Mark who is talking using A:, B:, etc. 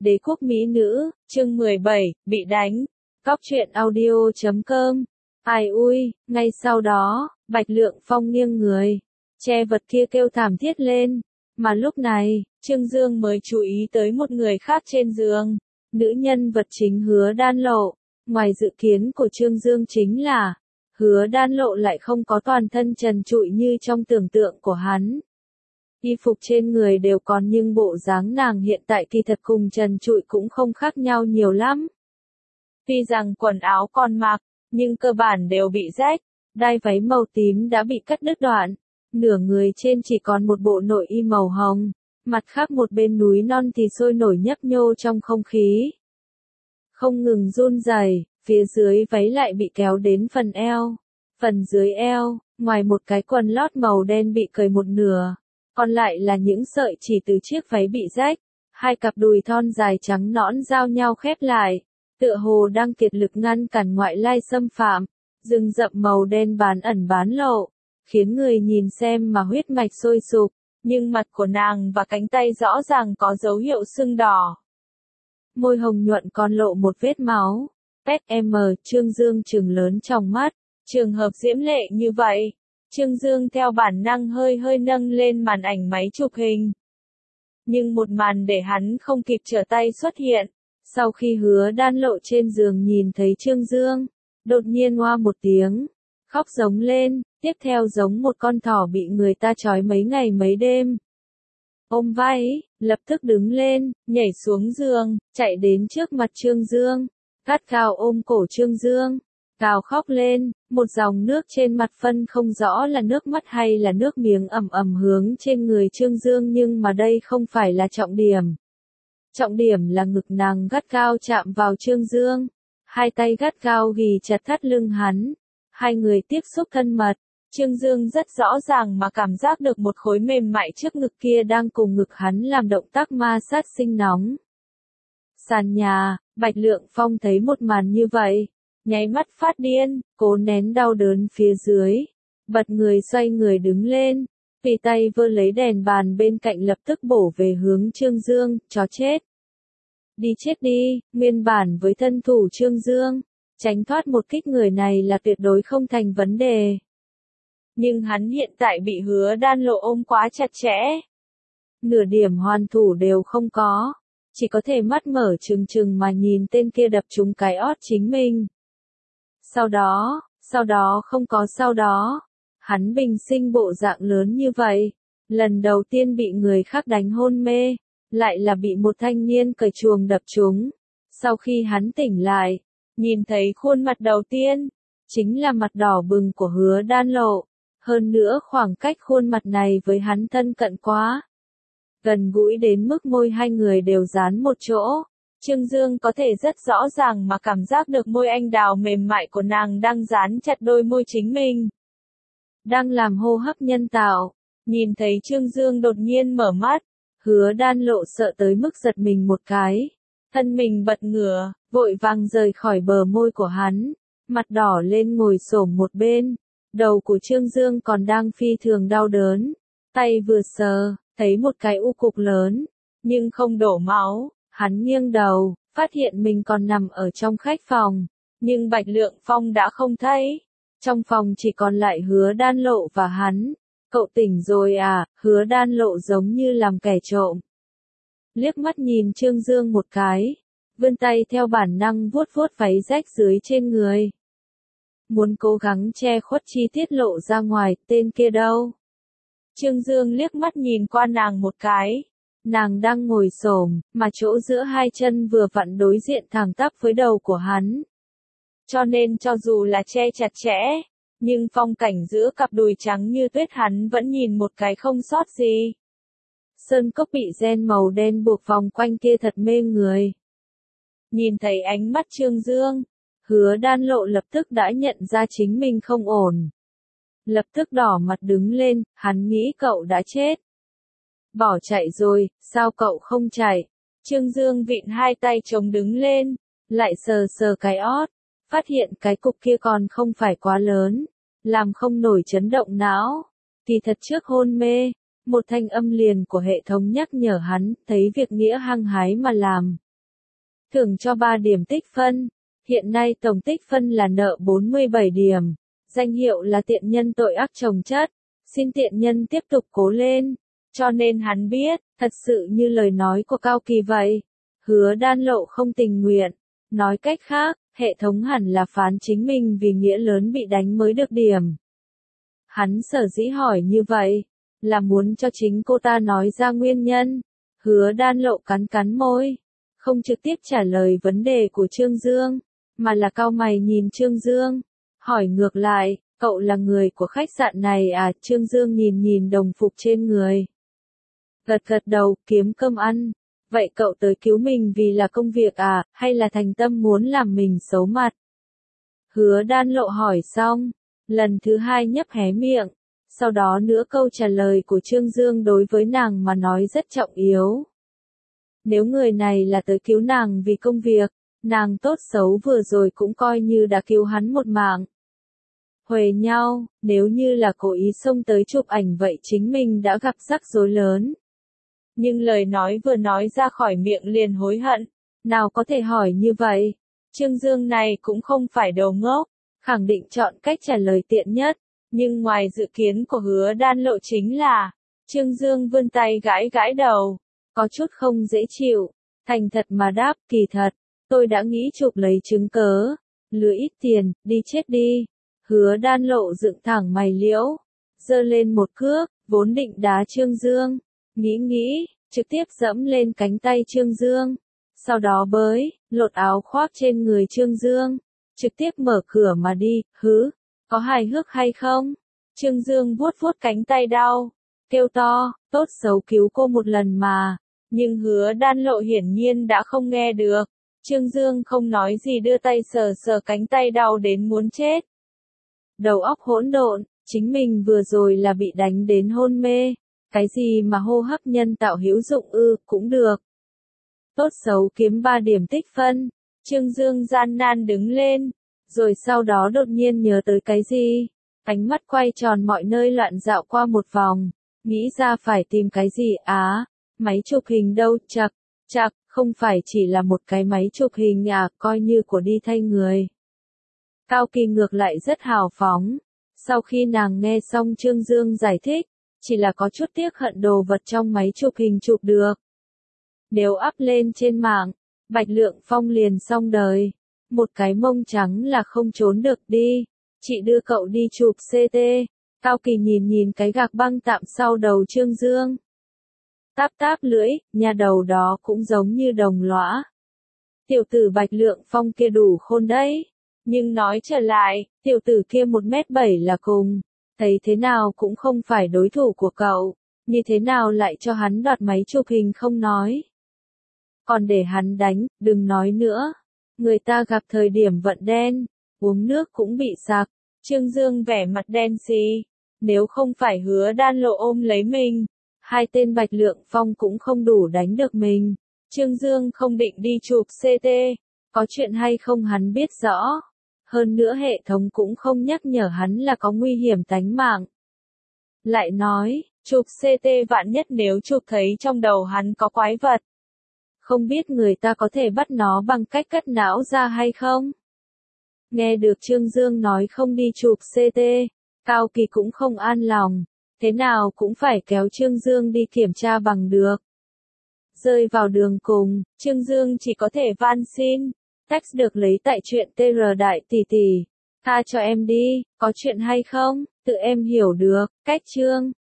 A: Đế quốc mỹ nữ, chương 17, bị đánh. Cóc truyện audio.com. Ai ui, ngay sau đó, Bạch Lượng Phong nghiêng người, che vật kia kêu thảm thiết lên. Mà lúc này, Trương Dương mới chú ý tới một người khác trên giường. Nữ nhân vật chính Hứa Đan Lộ. Ngoài dự kiến của Trương Dương chính là, Hứa Đan Lộ lại không có toàn thân trần trụi như trong tưởng tượng của hắn. Y phục trên người đều còn nhưng bộ dáng nàng hiện tại kỳ thật cùng trần trụi cũng không khác nhau nhiều lắm. Tuy rằng quần áo còn mặc, nhưng cơ bản đều bị rách, đai váy màu tím đã bị cắt đứt đoạn, nửa người trên chỉ còn một bộ nội y màu hồng, mặt khác một bên núi non thì sôi nổi nhấp nhô trong không khí. Không ngừng run rẩy, phía dưới váy lại bị kéo đến phần eo. Phần dưới eo, ngoài một cái quần lót màu đen bị cởi một nửa, còn lại là những sợi chỉ từ chiếc váy bị rách, hai cặp đùi thon dài trắng nõn giao nhau khép lại, tựa hồ đang kiệt lực ngăn cản ngoại lai xâm phạm, rừng rậm màu đen bán ẩn bán lộ, khiến người nhìn xem mà huyết mạch sôi sục, nhưng mặt của nàng và cánh tay rõ ràng có dấu hiệu sưng đỏ. Môi hồng nhuận còn lộ một vết máu. SM, Trương Dương trừng lớn trong mắt, trường hợp diễm lệ như vậy. Trương Dương theo bản năng hơi nâng lên màn ảnh máy chụp hình. Nhưng một màn để hắn không kịp trở tay xuất hiện. Sau khi Hứa Đan Lộ trên giường nhìn thấy Trương Dương, đột nhiên oa một tiếng, khóc giống lên, tiếp theo giống một con thỏ bị người ta trói mấy ngày mấy đêm. Ôm vai, lập tức đứng lên, nhảy xuống giường, chạy đến trước mặt Trương Dương, gắt gao ôm cổ Trương Dương, gào khóc lên, một dòng nước trên mặt phân không rõ là nước mắt hay là nước miếng ầm ầm hướng trên người Trương Dương, nhưng mà đây không phải là trọng điểm. Trọng điểm là ngực nàng gắt gao chạm vào Trương Dương, hai tay gắt gao ghì chặt thắt lưng hắn, hai người tiếp xúc thân mật. Trương Dương rất rõ ràng mà cảm giác được một khối mềm mại trước ngực kia đang cùng ngực hắn làm động tác ma sát sinh nóng. Sàn nhà, Bạch Lượng Phong thấy một màn như vậy, nháy mắt phát điên, cố nén đau đớn phía dưới, bật người xoay người đứng lên, tùy tay vơ lấy đèn bàn bên cạnh lập tức bổ về hướng Trương Dương, chó chết. Đi chết đi, nguyên bản với thân thủ Trương Dương, tránh thoát một kích người này là tuyệt đối không thành vấn đề. Nhưng hắn hiện tại bị Hứa Đan Lộ ôm quá chặt chẽ. Nửa điểm hoàn thủ đều không có, chỉ có thể mắt mở trừng trừng mà nhìn tên kia đập trúng cái ót chính mình. Sau đó không có sau đó, hắn bình sinh bộ dạng lớn như vậy, lần đầu tiên bị người khác đánh hôn mê, lại là bị một thanh niên cởi chuồng đập trúng. Sau khi hắn tỉnh lại, nhìn thấy khuôn mặt đầu tiên, chính là mặt đỏ bừng của Hứa Đan Lộ. Hơn nữa khoảng cách khuôn mặt này với hắn thân cận quá, gần gũi đến mức môi hai người đều dán một chỗ. Trương Dương có thể rất rõ ràng mà cảm giác được môi anh đào mềm mại của nàng đang dán chặt đôi môi chính mình. Đang làm hô hấp nhân tạo. Nhìn thấy Trương Dương đột nhiên mở mắt, Hứa Đan Lộ sợ tới mức giật mình một cái. Thân mình bật ngửa, vội vàng rời khỏi bờ môi của hắn, mặt đỏ lên ngồi xổm một bên. Đầu của Trương Dương còn đang phi thường đau đớn, tay vừa sờ, thấy một cái u cục lớn, nhưng không đổ máu, hắn nghiêng đầu, phát hiện mình còn nằm ở trong khách phòng, nhưng Bạch Lượng Phong đã không thấy, trong phòng chỉ còn lại Hứa Đan Lộ và hắn. Cậu tỉnh rồi à? Hứa Đan Lộ giống như làm kẻ trộm. Liếc mắt nhìn Trương Dương một cái, vươn tay theo bản năng vuốt váy rách dưới trên người. Muốn cố gắng che khuất chi tiết lộ ra ngoài, tên kia đâu? Trương Dương liếc mắt nhìn qua nàng một cái. Nàng đang ngồi xổm, mà chỗ giữa hai chân vừa vặn đối diện thẳng tắp với đầu của hắn. Cho nên cho dù là che chặt chẽ, nhưng phong cảnh giữa cặp đùi trắng như tuyết hắn vẫn nhìn một cái không sót gì. Sơn cốc bị ren màu đen buộc vòng quanh kia thật mê người. Nhìn thấy ánh mắt Trương Dương, Hứa Đan Lộ lập tức đã nhận ra chính mình không ổn. Lập tức đỏ mặt đứng lên, hắn nghĩ cậu đã chết. Bỏ chạy rồi, sao cậu không chạy? Trương Dương vịn hai tay chống đứng lên, lại sờ cái ót, phát hiện cái cục kia còn không phải quá lớn, làm không nổi chấn động não. Thì thật trước hôn mê, một thanh âm liền của hệ thống nhắc nhở hắn, thấy việc nghĩa hăng hái mà làm, thưởng cho 3 điểm tích phân. Hiện nay tổng tích phân là nợ 47 điểm. Danh hiệu là tiện nhân tội ác chồng chất. Xin tiện nhân tiếp tục cố lên. Cho nên hắn biết, thật sự như lời nói của Cao Kỳ vậy. Hứa Đan Lộ không tình nguyện. Nói cách khác, hệ thống hẳn là phán chính mình vì nghĩa lớn bị đánh mới được điểm. Hắn sở dĩ hỏi như vậy, là muốn cho chính cô ta nói ra nguyên nhân. Hứa Đan Lộ cắn cắn môi, không trực tiếp trả lời vấn đề của Trương Dương, mà là cau mày nhìn Trương Dương, hỏi ngược lại, cậu là người của khách sạn này à? Trương Dương nhìn nhìn đồng phục trên người. Gật gật đầu, kiếm cơm ăn. Vậy cậu tới cứu mình vì là công việc à, hay là thành tâm muốn làm mình xấu mặt? Hứa Đan Lộ hỏi xong, lần thứ 2 nhấp hé miệng, sau đó nữa câu trả lời của Trương Dương đối với nàng mà nói rất trọng yếu. Nếu người này là tới cứu nàng vì công việc, nàng tốt xấu vừa rồi cũng coi như đã cứu hắn một mạng. Huề nhau, nếu như là cố ý xông tới chụp ảnh vậy chính mình đã gặp rắc rối lớn. Nhưng lời nói vừa nói ra khỏi miệng liền hối hận, nào có thể hỏi như vậy. Trương Dương này cũng không phải đồ ngốc, khẳng định chọn cách trả lời tiện nhất, nhưng ngoài dự kiến của Hứa Đan Lộ chính là, Trương Dương vươn tay gãi gãi đầu, có chút không dễ chịu, thành thật mà đáp, kỳ thật, tôi đã nghĩ chụp lấy chứng cớ, lừa ít tiền, đi chết đi. Hứa Đan Lộ dựng thẳng mày liễu, giơ lên một cước, vốn định đá Trương Dương, nghĩ, trực tiếp giẫm lên cánh tay Trương Dương, sau đó bới, lột áo khoác trên người Trương Dương, trực tiếp mở cửa mà đi, có hài hước hay không? Trương Dương vuốt vuốt cánh tay đau, kêu to, tốt xấu cứu cô một lần mà, nhưng Hứa Đan Lộ hiển nhiên đã không nghe được. Trương Dương không nói gì đưa tay sờ sờ cánh tay đau đến muốn chết. Đầu óc hỗn độn, chính mình vừa rồi là bị đánh đến hôn mê, cái gì mà hô hấp nhân tạo hữu dụng cũng được. Tốt xấu kiếm 3 điểm tích phân, Trương Dương gian nan đứng lên, rồi sau đó đột nhiên nhớ tới cái gì, ánh mắt quay tròn mọi nơi loạn dạo qua một vòng, nghĩ ra phải tìm cái gì máy chụp hình đâu, chặt, không phải chỉ là một cái máy chụp hình coi như của đi thay người. Cao Kỳ ngược lại rất hào phóng, sau khi nàng nghe xong Trương Dương giải thích, chỉ là có chút tiếc hận đồ vật trong máy chụp hình chụp được. Nếu up lên trên mạng, Bạch Lượng Phong liền xong đời, một cái mông trắng là không trốn được đi, chị đưa cậu đi chụp CT, Cao Kỳ nhìn nhìn cái gạc băng tạm sau đầu Trương Dương. Táp lưỡi, nhà đầu đó cũng giống như đồng lõa. Tiểu tử Bạch Lượng Phong kia đủ khôn đấy. Nhưng nói trở lại, tiểu tử kia 1m7 là cùng, thấy thế nào cũng không phải đối thủ của cậu, như thế nào lại cho hắn đoạt máy chụp hình không nói. Còn để hắn đánh, đừng nói nữa. Người ta gặp thời điểm vận đen, uống nước cũng bị sặc. Trương Dương vẻ mặt đen xì. Nếu không phải Hứa Đan Lộ ôm lấy mình, 2 tên Bạch Lượng Phong cũng không đủ đánh được mình. Trương Dương không định đi chụp CT, có chuyện hay không hắn biết rõ. Hơn nữa hệ thống cũng không nhắc nhở hắn là có nguy hiểm tánh mạng. Lại nói, chụp CT vạn nhất nếu chụp thấy trong đầu hắn có quái vật. Không biết người ta có thể bắt nó bằng cách cắt não ra hay không? Nghe được Trương Dương nói không đi chụp CT, Cao Kỳ cũng không an lòng, thế nào cũng phải kéo Trương Dương đi kiểm tra bằng được. Rơi vào đường cùng, Trương Dương chỉ có thể van xin. Text được lấy tại chuyện TR đại tỷ tỷ. Tha cho em đi, có chuyện hay không, tự em hiểu được, cách chương.